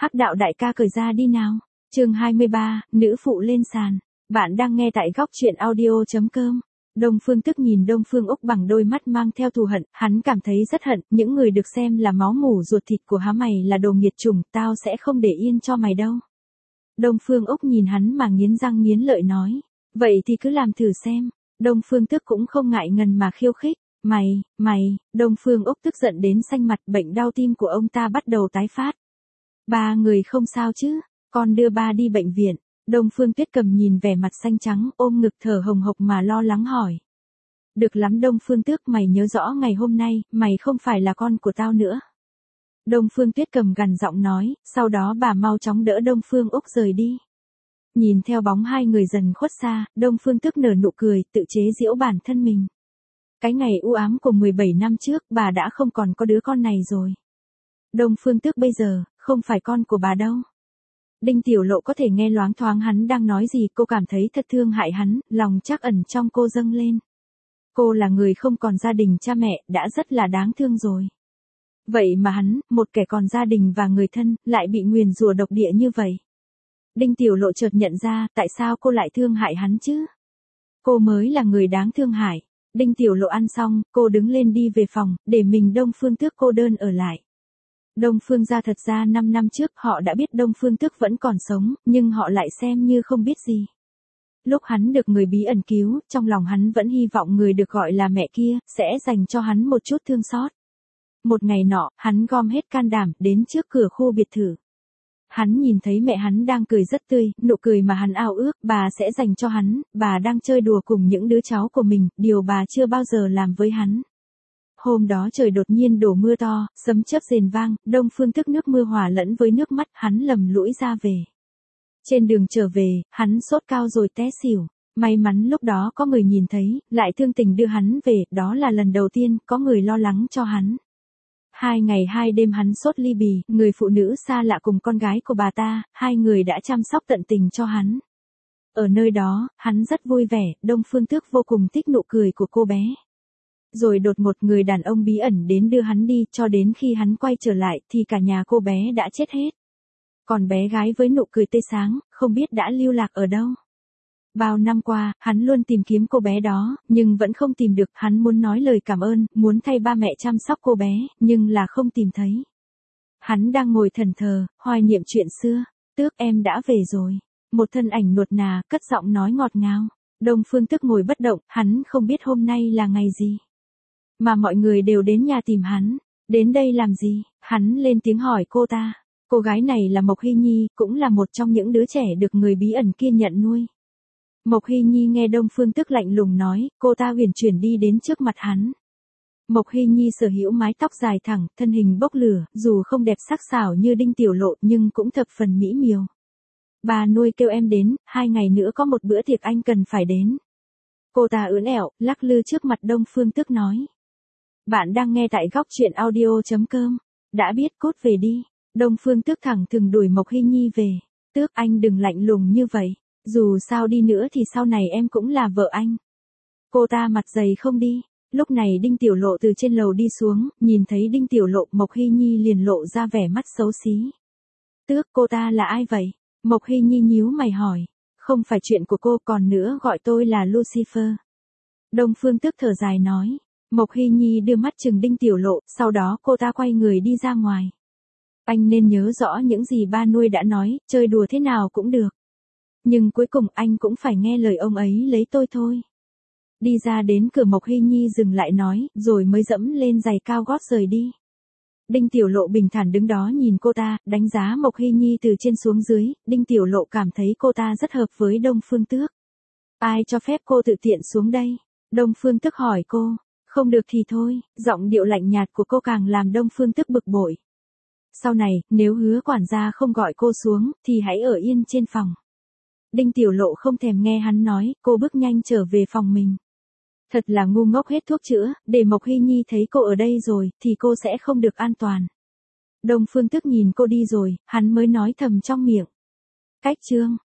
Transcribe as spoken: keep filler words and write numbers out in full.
Hắc đạo đại ca cởi ra đi nào. Chương hai mươi ba, nữ phụ lên sàn. Bạn đang nghe tại góc truyện audio chấm com. Đông Phương Tức nhìn Đông Phương Úc bằng đôi mắt mang theo thù hận, hắn cảm thấy rất hận, những người được xem là máu mủ ruột thịt của há mày là đồ nghiệt chủng, tao sẽ không để yên cho mày đâu. Đông Phương Úc nhìn hắn mà nghiến răng nghiến lợi nói, vậy thì cứ làm thử xem. Đông Phương Tức cũng không ngại ngần mà khiêu khích, mày, mày, Đông Phương Úc tức giận đến xanh mặt, bệnh đau tim của ông ta bắt đầu tái phát. Ba người không sao chứ, con đưa ba đi bệnh viện. Đông Phương Tuyết Cầm nhìn vẻ mặt xanh trắng, ôm ngực thở hồng hộc mà lo lắng hỏi. Được lắm Đông Phương Tước, mày nhớ rõ ngày hôm nay, mày không phải là con của tao nữa. Đông Phương Tuyết Cầm gằn giọng nói, sau đó bà mau chóng đỡ Đông Phương Úc rời đi. Nhìn theo bóng hai người dần khuất xa, Đông Phương Tước nở nụ cười, tự chế giễu bản thân mình. Cái ngày u ám của mười bảy năm trước, bà đã không còn có đứa con này rồi. Đông Phương Tước bây giờ, không phải con của bà đâu. Đinh Tiểu Lộ có thể nghe loáng thoáng hắn đang nói gì, cô cảm thấy thật thương hại hắn, lòng trắc ẩn trong cô dâng lên. Cô là người không còn gia đình cha mẹ, đã rất là đáng thương rồi. Vậy mà hắn, một kẻ còn gia đình và người thân, lại bị nguyền rủa độc địa như vậy. Đinh Tiểu Lộ chợt nhận ra, tại sao cô lại thương hại hắn chứ? Cô mới là người đáng thương hại. Đinh Tiểu Lộ ăn xong, cô đứng lên đi về phòng, để mình Đông Phương Tước cô đơn ở lại. Đông Phương gia thật ra năm năm trước họ đã biết Đông Phương Tước vẫn còn sống, nhưng họ lại xem như không biết gì. Lúc hắn được người bí ẩn cứu, trong lòng hắn vẫn hy vọng người được gọi là mẹ kia, sẽ dành cho hắn một chút thương xót. Một ngày nọ, hắn gom hết can đảm, đến trước cửa khu biệt thự. Hắn nhìn thấy mẹ hắn đang cười rất tươi, nụ cười mà hắn ao ước, bà sẽ dành cho hắn, bà đang chơi đùa cùng những đứa cháu của mình, điều bà chưa bao giờ làm với hắn. Hôm đó trời đột nhiên đổ mưa to, sấm chớp rền vang, Đông Phương Tức nước mưa hòa lẫn với nước mắt, hắn lầm lũi ra về. Trên đường trở về, hắn sốt cao rồi té xỉu. May mắn lúc đó có người nhìn thấy, lại thương tình đưa hắn về, đó là lần đầu tiên có người lo lắng cho hắn. Hai ngày hai đêm hắn sốt ly bì, người phụ nữ xa lạ cùng con gái của bà ta, hai người đã chăm sóc tận tình cho hắn. Ở nơi đó, hắn rất vui vẻ, Đông Phương Tước vô cùng thích nụ cười của cô bé. Rồi đột một người đàn ông bí ẩn đến đưa hắn đi, cho đến khi hắn quay trở lại thì cả nhà cô bé đã chết hết. Còn bé gái với nụ cười tươi sáng, không biết đã lưu lạc ở đâu. Bao năm qua, hắn luôn tìm kiếm cô bé đó, nhưng vẫn không tìm được, hắn muốn nói lời cảm ơn, muốn thay ba mẹ chăm sóc cô bé, nhưng là không tìm thấy. Hắn đang ngồi thẫn thờ, hoài niệm chuyện xưa, Tước em đã về rồi. Một thân ảnh nuột nà, cất giọng nói ngọt ngào. Đông Phương Tức ngồi bất động, hắn không biết hôm nay là ngày gì. Mà mọi người đều đến nhà tìm hắn, đến đây làm gì, hắn lên tiếng hỏi cô ta. Cô gái này là Mộc Hy Nhi, cũng là một trong những đứa trẻ được người bí ẩn kia nhận nuôi. Mộc Hy Nhi nghe Đông Phương Tức lạnh lùng nói, cô ta huyền chuyển đi đến trước mặt hắn. Mộc Hy Nhi sở hữu mái tóc dài thẳng, thân hình bốc lửa, dù không đẹp sắc sảo như Đinh Tiểu Lộ nhưng cũng thập phần mỹ miều. Bà nuôi kêu em đến, hai ngày nữa có một bữa tiệc anh cần phải đến. Cô ta ưỡn ẻo, lắc lư trước mặt Đông Phương Tức nói. Bạn đang nghe tại góc truyện audio chấm com. Đã biết cút về đi. Đông Phương Tước thẳng thừng đuổi Mộc Hy Nhi về. Tước anh đừng lạnh lùng như vậy. Dù sao đi nữa thì sau này em cũng là vợ anh. Cô ta mặt dày không đi. Lúc này Đinh Tiểu Lộ từ trên lầu đi xuống, nhìn thấy Đinh Tiểu Lộ, Mộc Hy Nhi liền lộ ra vẻ mắt xấu xí. Tước cô ta là ai vậy? Mộc Hy Nhi nhíu mày hỏi. Không phải chuyện của cô, còn nữa gọi tôi là Lucifer. Đông Phương Tước thở dài nói. Mộc Hy Nhi đưa mắt chừng Đinh Tiểu Lộ, sau đó cô ta quay người đi ra ngoài. Anh nên nhớ rõ những gì ba nuôi đã nói, chơi đùa thế nào cũng được. Nhưng cuối cùng anh cũng phải nghe lời ông ấy lấy tôi thôi. Đi ra đến cửa Mộc Hy Nhi dừng lại nói, rồi mới dẫm lên giày cao gót rời đi. Đinh Tiểu Lộ bình thản đứng đó nhìn cô ta, đánh giá Mộc Hy Nhi từ trên xuống dưới, Đinh Tiểu Lộ cảm thấy cô ta rất hợp với Đông Phương Tước. Ai cho phép cô tự tiện xuống đây? Đông Phương Tước hỏi cô. Không được thì thôi, giọng điệu lạnh nhạt của cô càng làm Đông Phương Tức bực bội. Sau này, nếu Hứa quản gia không gọi cô xuống, thì hãy ở yên trên phòng. Đinh Tiểu Lộ không thèm nghe hắn nói, cô bước nhanh trở về phòng mình. Thật là ngu ngốc hết thuốc chữa, để Mộc Hy Nhi thấy cô ở đây rồi, thì cô sẽ không được an toàn. Đông Phương Tức nhìn cô đi rồi, hắn mới nói thầm trong miệng. Cách chương.